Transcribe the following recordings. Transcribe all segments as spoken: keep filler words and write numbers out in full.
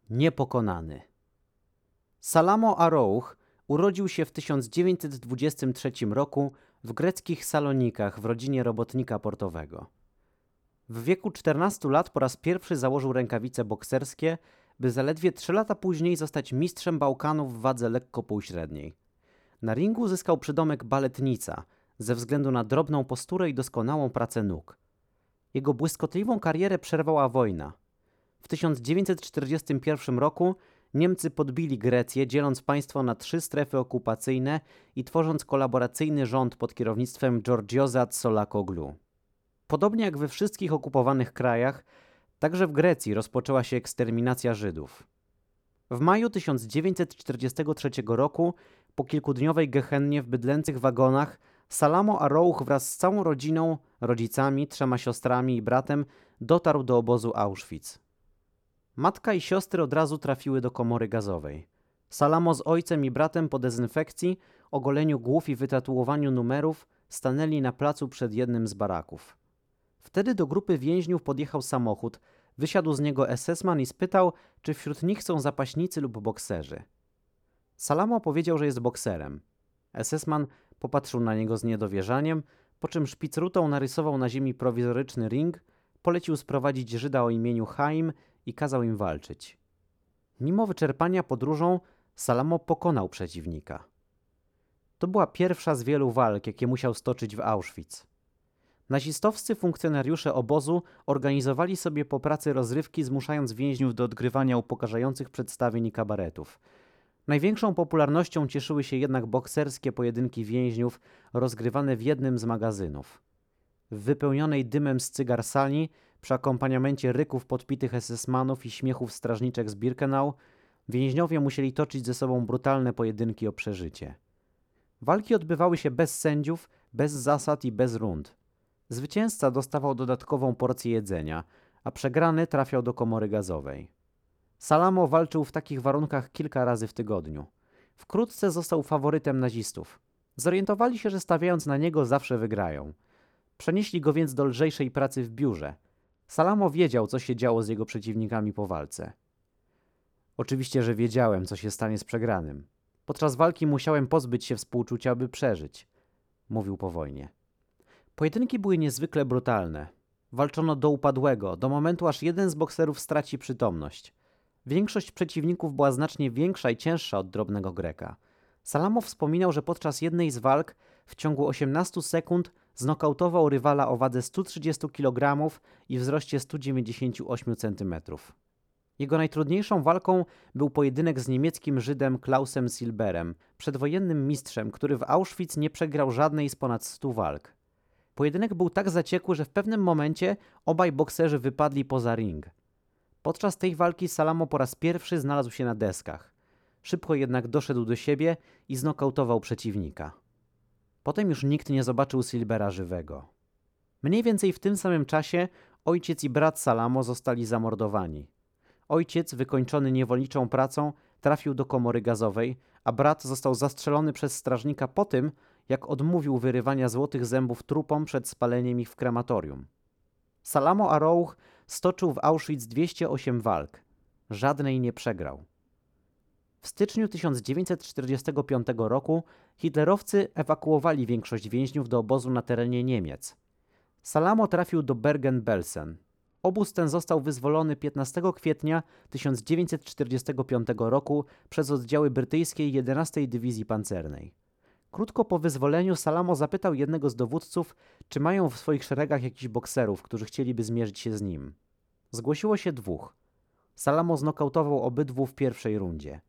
Niepokonany. Salamo Arouch urodził się w tysiąc dziewięćset dwudziestym trzecim roku w greckich Salonikach w rodzinie robotnika portowego. W wieku czternastu lat po raz pierwszy założył rękawice bokserskie, by zaledwie trzy lata później zostać mistrzem Bałkanów w wadze lekko półśredniej. Na ringu uzyskał przydomek baletnica ze względu na drobną posturę i doskonałą pracę nóg. Jego błyskotliwą karierę przerwała wojna. W tysiąc dziewięćset czterdziestym pierwszym roku Niemcy podbili Grecję, dzieląc państwo na trzy strefy okupacyjne i tworząc kolaboracyjny rząd pod kierownictwem Georgioza Tsolakoglu. Podobnie jak we wszystkich okupowanych krajach, także w Grecji rozpoczęła się eksterminacja Żydów. W maju tysiąc dziewięćset czterdziestego trzeciego roku, po kilkudniowej gehennie w bydlęcych wagonach, Salamo Arouch wraz z całą rodziną, rodzicami, trzema siostrami i bratem dotarł do obozu Auschwitz. Matka i siostry od razu trafiły do komory gazowej. Salamo z ojcem i bratem po dezynfekcji, ogoleniu głów i wytatuowaniu numerów stanęli na placu przed jednym z baraków. Wtedy do grupy więźniów podjechał samochód, wysiadł z niego esesman i spytał, czy wśród nich są zapaśnicy lub bokserzy. Salamo powiedział, że jest bokserem. Esesman popatrzył na niego z niedowierzaniem, po czym szpicrutą narysował na ziemi prowizoryczny ring, polecił sprowadzić Żyda o imieniu Chaim i kazał im walczyć. Mimo wyczerpania podróżą, Salamo pokonał przeciwnika. To była pierwsza z wielu walk, jakie musiał stoczyć w Auschwitz. Nazistowscy funkcjonariusze obozu organizowali sobie po pracy rozrywki, zmuszając więźniów do odgrywania upokarzających przedstawień i kabaretów. Największą popularnością cieszyły się jednak bokserskie pojedynki więźniów rozgrywane w jednym z magazynów. W wypełnionej dymem z cygar sali, przy akompaniamencie ryków podpitych esesmanów i śmiechów strażniczek z Birkenau, więźniowie musieli toczyć ze sobą brutalne pojedynki o przeżycie. Walki odbywały się bez sędziów, bez zasad i bez rund. Zwycięzca dostawał dodatkową porcję jedzenia, a przegrany trafiał do komory gazowej. Salamo walczył w takich warunkach kilka razy w tygodniu. Wkrótce został faworytem nazistów. Zorientowali się, że stawiając na niego zawsze wygrają. Przenieśli go więc do lżejszej pracy w biurze. Salamo wiedział, co się działo z jego przeciwnikami po walce. Oczywiście, że wiedziałem, co się stanie z przegranym. Podczas walki musiałem pozbyć się współczucia, by przeżyć, mówił po wojnie. Pojedynki były niezwykle brutalne. Walczono do upadłego, do momentu, aż jeden z bokserów straci przytomność. Większość przeciwników była znacznie większa i cięższa od drobnego Greka. Salamo wspominał, że podczas jednej z walk w ciągu osiemnastu sekund znokautował rywala o wadze stu trzydziestu kilogramów i wzroście stu dziewięćdziesięciu ośmiu centymetrów. Jego najtrudniejszą walką był pojedynek z niemieckim Żydem Klausem Silberem, przedwojennym mistrzem, który w Auschwitz nie przegrał żadnej z ponad stu walk. Pojedynek był tak zaciekły, że w pewnym momencie obaj bokserzy wypadli poza ring. Podczas tej walki Salamo po raz pierwszy znalazł się na deskach. Szybko jednak doszedł do siebie i znokautował przeciwnika. Potem już nikt nie zobaczył Silbera żywego. Mniej więcej w tym samym czasie ojciec i brat Salamo zostali zamordowani. Ojciec, wykończony niewolniczą pracą, trafił do komory gazowej, a brat został zastrzelony przez strażnika po tym, jak odmówił wyrywania złotych zębów trupom przed spaleniem ich w krematorium. Salamo Arouch stoczył w Auschwitz dwieście osiem walk. Żadnej nie przegrał. W styczniu tysiąc dziewięćset czterdziestego piątego roku hitlerowcy ewakuowali większość więźniów do obozu na terenie Niemiec. Salamo trafił do Bergen-Belsen. Obóz ten został wyzwolony piętnastego kwietnia tysiąc dziewięćset czterdziestego piątego roku przez oddziały brytyjskiej jedenastej Dywizji Pancernej. Krótko po wyzwoleniu Salamo zapytał jednego z dowódców, czy mają w swoich szeregach jakichś bokserów, którzy chcieliby zmierzyć się z nim. Zgłosiło się dwóch. Salamo znokautował obydwu w pierwszej rundzie.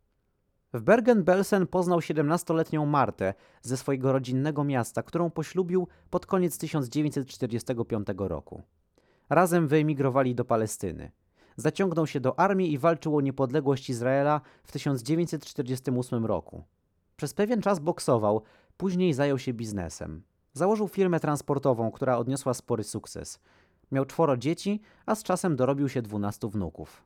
W Bergen-Belsen poznał siedemnastoletnią Martę ze swojego rodzinnego miasta, którą poślubił pod koniec tysiąc dziewięćset czterdziestego piątego roku. Razem wyemigrowali do Palestyny. Zaciągnął się do armii i walczył o niepodległość Izraela w tysiąc dziewięćset czterdziestym ósmym roku. Przez pewien czas boksował, później zajął się biznesem. Założył firmę transportową, która odniosła spory sukces. Miał czworo dzieci, a z czasem dorobił się dwunastu wnuków.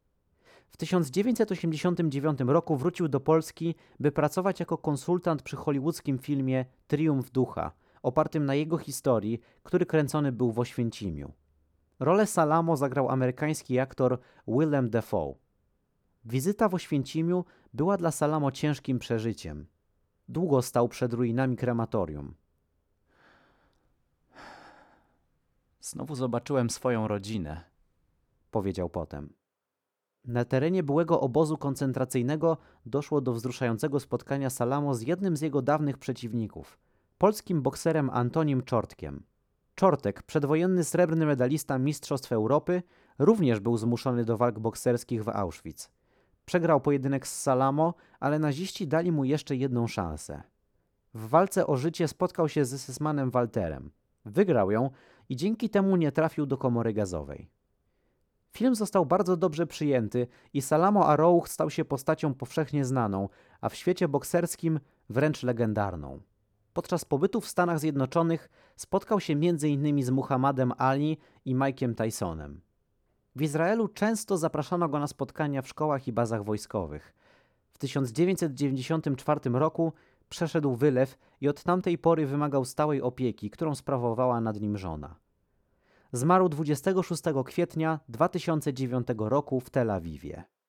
W tysiąc dziewięćset osiemdziesiątym dziewiątym roku wrócił do Polski, by pracować jako konsultant przy hollywoodzkim filmie Triumf Ducha, opartym na jego historii, który kręcony był w Oświęcimiu. Rolę Salamo zagrał amerykański aktor Willem Dafoe. Wizyta w Oświęcimiu była dla Salamo ciężkim przeżyciem. Długo stał przed ruinami krematorium. Znowu zobaczyłem swoją rodzinę, powiedział potem. Na terenie byłego obozu koncentracyjnego doszło do wzruszającego spotkania Salamo z jednym z jego dawnych przeciwników, polskim bokserem Antonim Czortkiem. Czortek, przedwojenny srebrny medalista Mistrzostw Europy, również był zmuszony do walk bokserskich w Auschwitz. Przegrał pojedynek z Salamo, ale naziści dali mu jeszcze jedną szansę. W walce o życie spotkał się z esesmanem Walterem. Wygrał ją i dzięki temu nie trafił do komory gazowej. Film został bardzo dobrze przyjęty i Salamo Arouch stał się postacią powszechnie znaną, a w świecie bokserskim wręcz legendarną. Podczas pobytu w Stanach Zjednoczonych spotkał się między innymi z Muhammadem Ali i Mike'iem Tysonem. W Izraelu często zapraszano go na spotkania w szkołach i bazach wojskowych. W tysiąc dziewięćset dziewięćdziesiątym czwartym roku przeszedł wylew i od tamtej pory wymagał stałej opieki, którą sprawowała nad nim żona. Zmarł dwudziestego szóstego kwietnia dwa tysiące dziewiątego roku w Tel Awiwie.